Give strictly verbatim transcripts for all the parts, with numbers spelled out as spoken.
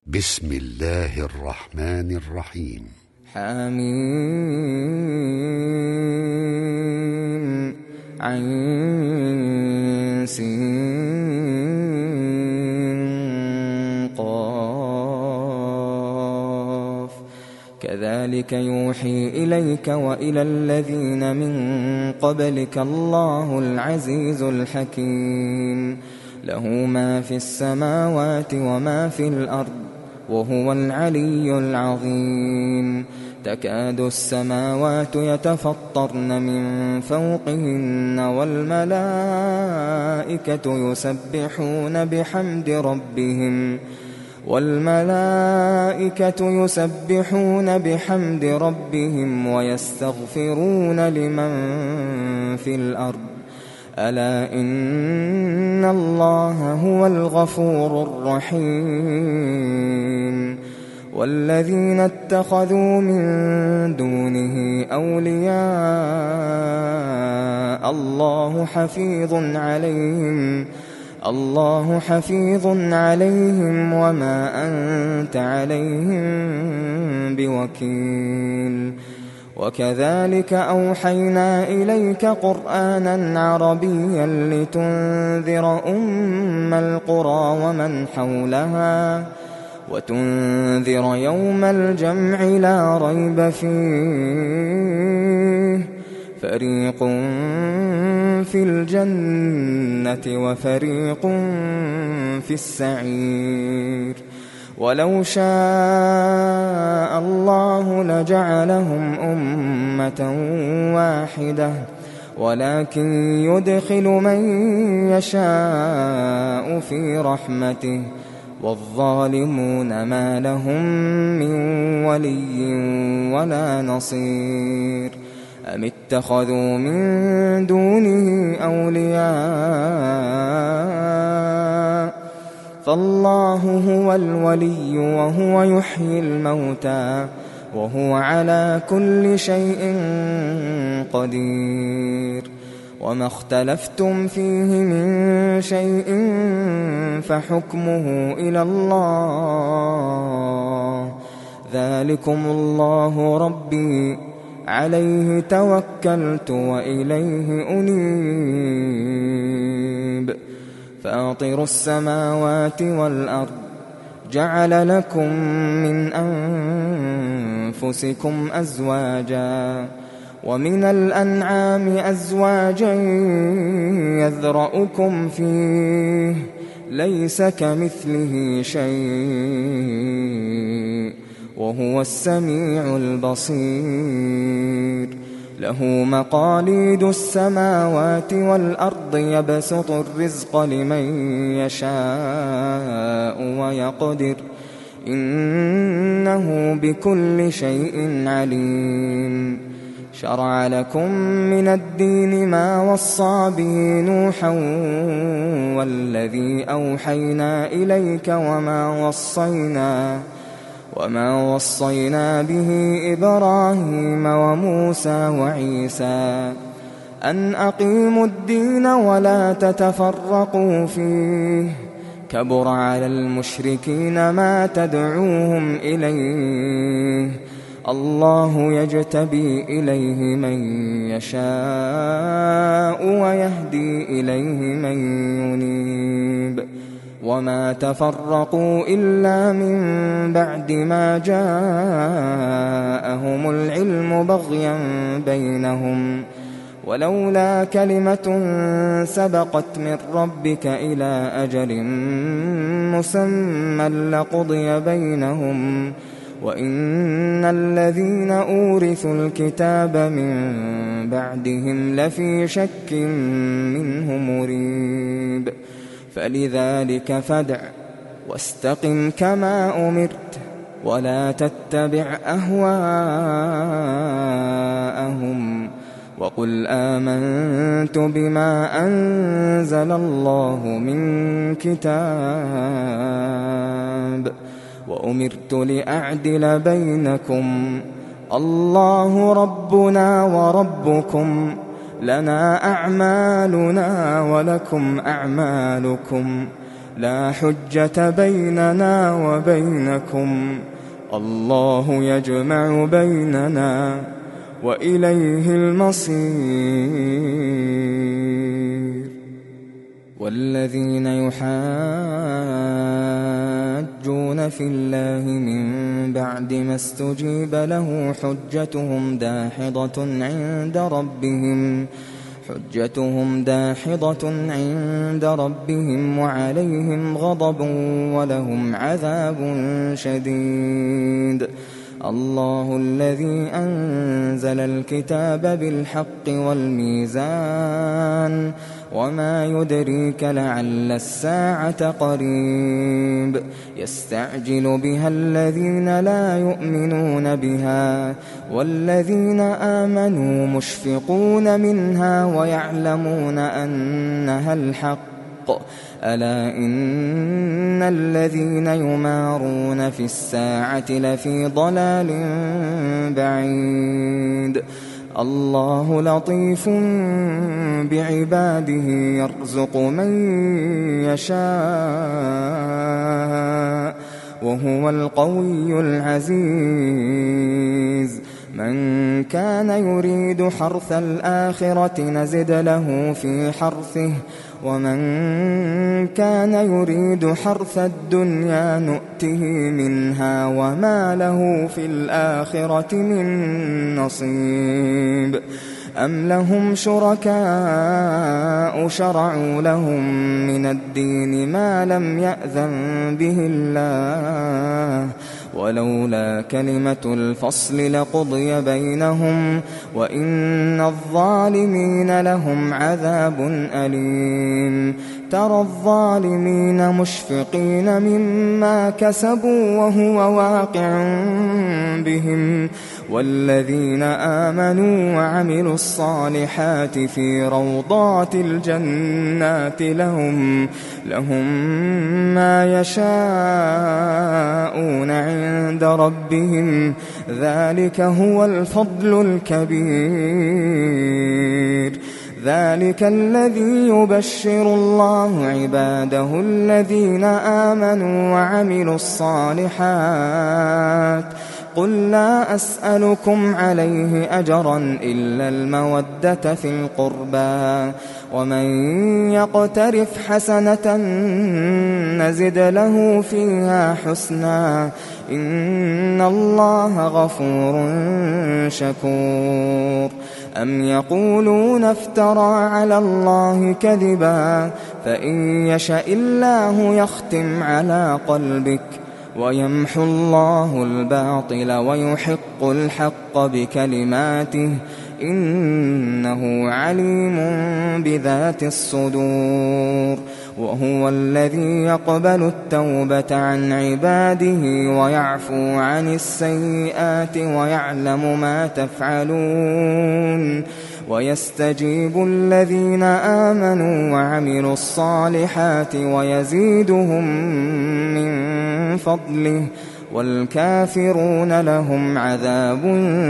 بسم الله الرحمن الرحيم. حميم عين سين قاف كذلك يوحي إليك وإلى الذين من قبلك الله العزيز الحكيم له ما في السماوات وما في الأرض وهو العلي العظيم تكاد السماوات يتفطرن من فوقهن والملائكة يسبحون بحمد ربهم والملائكة يسبحون بحمد ربهم ويستغفرون لمن في الأرض ألا إن الله هو الغفور الرحيم والذين اتخذوا من دونه أولياء الله حفيظ عليهم الله حفيظ عليهم وما أنت عليهم بوكيل وكذلك أوحينا إليك قرآنا عربيا لتنذر أم القرى ومن حولها وتنذر يوم الجمع لا ريب فيه فريق في الجنة وفريق في السعير ولو شاء الله لجعلهم أمة واحدة ولكن يدخل من يشاء في رحمته والظالمون ما لهم من ولي ولا نصير أم اتخذوا من دونه أولياء فالله هو الولي وهو يحيي الموتى وهو على كل شيء قدير وما اختلفتم فيه من شيء فحكمه إلى الله ذلكم الله ربي عليه توكلت وإليه أنيب فاطر السماوات والأرض جعل لكم من أنفسكم أزواجا ومن الأنعام أزواجا يذرأكم فيه ليس كمثله شيء وهو السميع البصير له مقاليد السماوات والأرض يبسط الرزق لمن يشاء ويقدر إنه بكل شيء عليم شرع لكم من الدين ما وصى به نوحا والذي أوحينا إليك وما وصينا وما وصينا به إبراهيم وموسى وعيسى أن أقيموا الدين ولا تتفرقوا فيه كبر على المشركين ما تدعوهم إليه الله يجتبي إليه من يشاء ويهدي إليه من ينيب وما تفرقوا إلا من بعد ما جاءهم العلم بغيا بينهم ولولا كلمة سبقت من ربك إلى أجل مسمى لقضي بينهم وإن الذين أورثوا الكتاب من بعدهم لفي شك منه مريب فلذلك فادع واستقم كما أمرت ولا تتبع أهواءهم وقل آمنت بما أنزل الله من كتاب وأمرت لأعدل بينكم الله ربنا وربكم لنا أعمالنا ولكم أعمالكم لا حجة بيننا وبينكم الله يجمع بيننا وإليه المصير. والذين يحاجون في الله من بعد ما استجيب له حجتهم داحضة عند ربهم حجتهم داحضة عند ربهم وعليهم غضب ولهم عذاب شديد. الله الذي أنزل الكتاب بالحق والميزان وما يدريك لعل الساعة قريب. يستعجل بها الذين لا يؤمنون بها والذين آمنوا مشفقون منها ويعلمون أنها الحق. ألا إن الذين يمارون في الساعة لفي ضلال بعيد. الله لطيف بعباده يرزق من يشاء وهو القوي العزيز. من كان يريد حرث الآخرة نزد له في حرثه ومن كان يريد حرث الدنيا نؤته منها وما له في الآخرة من نصيب. أم لهم شركاء شرعوا لهم من الدين ما لم يأذن به الله ولولا كلمة الفصل لقضي بينهم وإن الظالمين لهم عذاب أليم. ترى الظالمين مشفقين مما كسبوا وهو واقع بهم والذين آمنوا وعملوا الصالحات في روضات الجنات لهم لهم ما يشاءون عند ربهم ذلك هو الفضل الكبير. ذلك الذي يبشر الله عباده الذين آمنوا وعملوا الصالحات. قل لا أسألكم عليه أجرا إلا المودة في القربى ومن يقترف حسنة نزد له فيها حسنا إن الله غفور شكور. أم يقولون افترى على الله كذبا فإن يشأ الله يختم على قلبك ويمحو الله الباطل ويحق الحق بكلماته إنه عليم بذات الصدور. وهو الذي يقبل التوبة عن عباده ويعفو عن السيئات ويعلم ما تفعلون ويستجيب الذين آمنوا وعملوا الصالحات ويزيدهم من فضله والكافرون لهم عذاب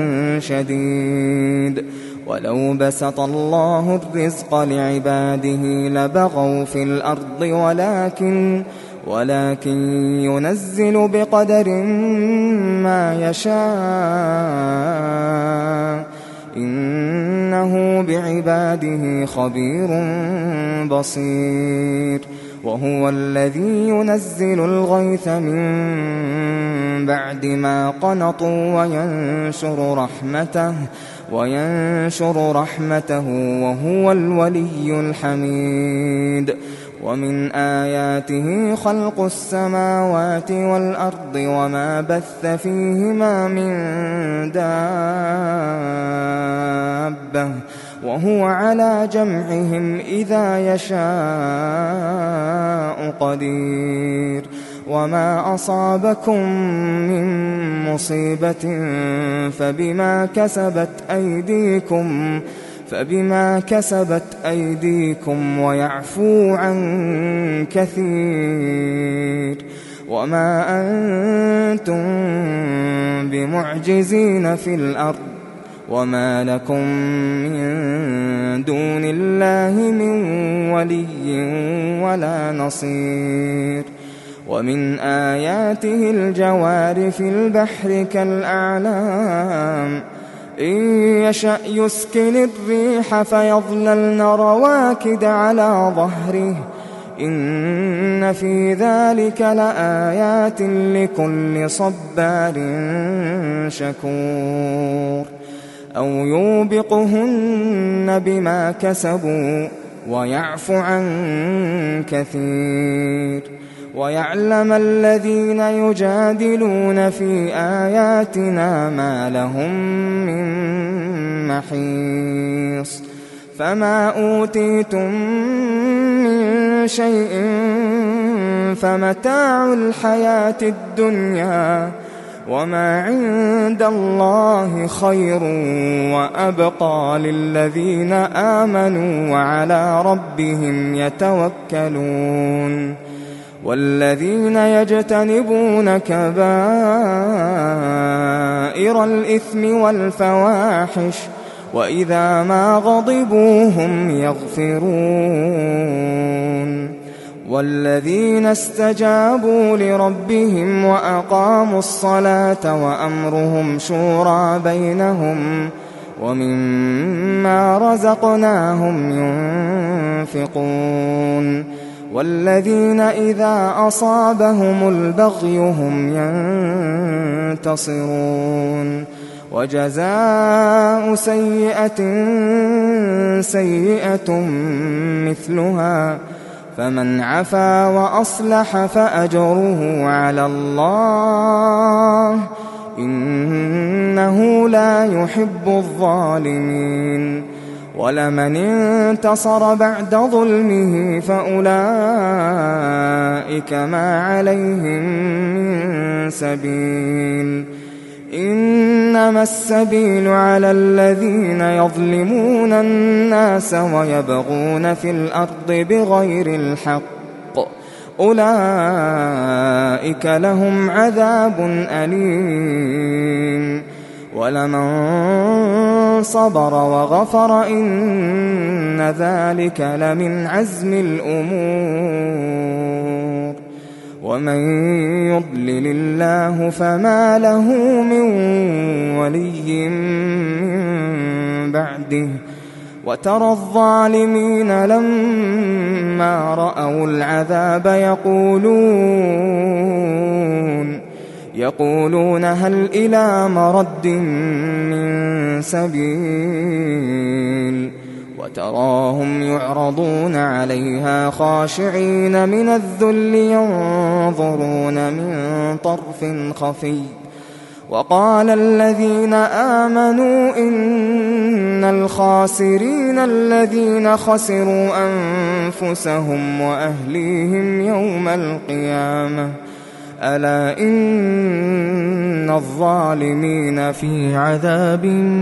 شديد. ولو بسط الله الرزق لعباده لبغوا في الأرض ولكن ولكن ينزل بقدر ما يشاء إنه بعباده خبير بصير. وهو الذي ينزل الغيث من بعد ما قنطوا وينشر رحمته وينشر رحمته وهو الولي الحميد. ومن آياته خلق السماوات والأرض وما بث فيهما من دابة وهو على جمعهم إذا يشاء قدير. وما أصابكم من مصيبة فبما كسبت أيديكم فبما كسبت أيديكم ويعفو عن كثير. وما أنتم بمعجزين في الأرض وما لكم من دون الله من ولي ولا نصير. ومن آياته الجوار في البحر كالأعلام إن يشأ يسكن الريح فيظللن رواكد على ظهره إن في ذلك لآيات لكل صبار شكور. أو يوبقهن بما كسبوا ويعفو عن كثير. ويعلم الذين يجادلون في آياتنا ما لهم من محيص. فما أوتيتم من شيء فمتاع الحياة الدنيا وما عند الله خير وأبقى للذين آمنوا وعلى ربهم يتوكلون. والذين يجتنبون كبائر الإثم والفواحش وإذا ما غضبوا هم يغفرون. والذين استجابوا لربهم وأقاموا الصلاة وأمرهم شورى بينهم ومما رزقناهم ينفقون. والذين إذا أصابهم البغي هم ينتصرون. وجزاء سيئة سيئة مثلها فمن عفا وأصلح فأجره على الله إنه لا يحب الظالمين. ولمن انتصر بعد ظلمه فأولئك ما عليهم من سبيل إنما السبيل على الذين يظلمون الناس ويبغون في الأرض بغير الحق أولئك لهم عذاب أليم. ولمن صبر وغفر إن ذلك لمن عزم الأمور. ومن يضلل الله فما له من ولي من بعده. وترى الظالمين لما رأوا العذاب يقولون يقولون هل إلى مرد من سبيل. وتراهم يعرضون عليها خاشعين من الذل ينظرون من طرف خفي. وقال الذين آمنوا إن الخاسرين الذين خسروا أنفسهم وأهليهم يوم القيامة ألا إن الظالمين في عذاب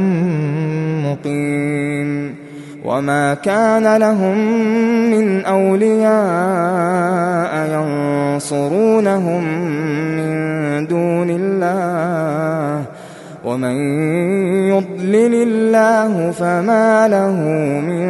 مقيم. وما كان لهم من أولياء ينصرونهم من دون الله ومن يضلل الله فما له من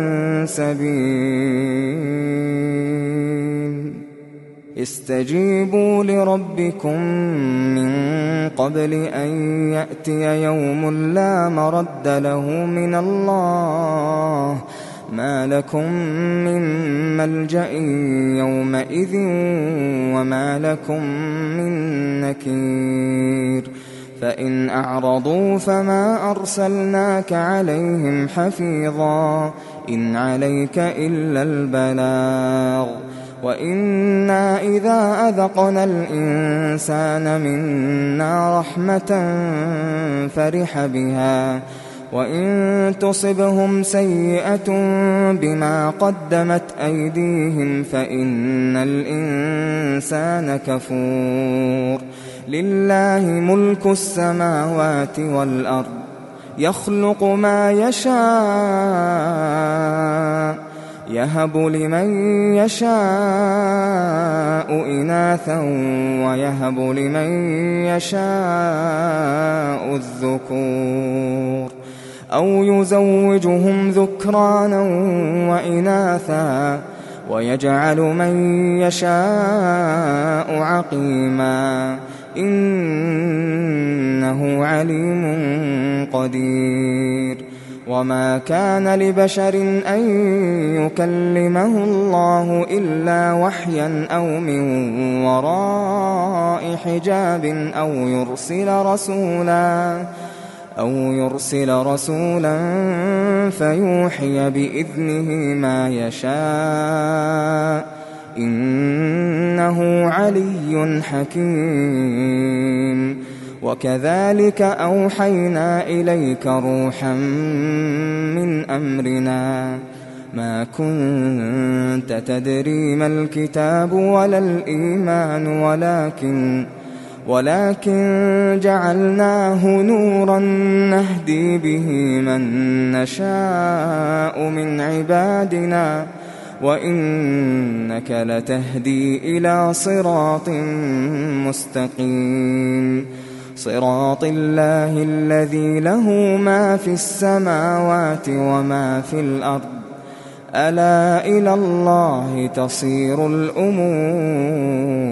سبيل. استجيبوا لربكم من قبل أن يأتي يوم لا مرد له من الله ما لكم من ملجأ يومئذ وما لكم من نكير. فإن أعرضوا فما أرسلناك عليهم حفيظا إن عليك إلا البلاغ. وإنا إذا أذقنا الإنسان منا رحمة فرح بها وإن تصبهم سيئة بما قدمت أيديهم فإن الإنسان كفور. لله ملك السماوات والأرض يخلق ما يشاء يهب لمن يشاء إناثا ويهب لمن يشاء الذكور. أو يزوجهم ذكرانا وإناثا ويجعل من يشاء عقيما إنه عليم قدير. وما كان لبشر أن يكلمه الله إلا وحيا أو من وراء حجاب أو يرسل رسولا أو يرسل رسولا فيوحي بإذنه ما يشاء إنه علي حكيم. وكذلك أوحينا إليك روحا من أمرنا ما كنت تدري ما الكتاب ولا الإيمان ولكن ولكن جعلناه نورا نهدي به من نشاء من عبادنا وإنك لتهدي إلى صراط مستقيم صراط الله الذي له ما في السماوات وما في الأرض ألا إلى الله تصير الأمور.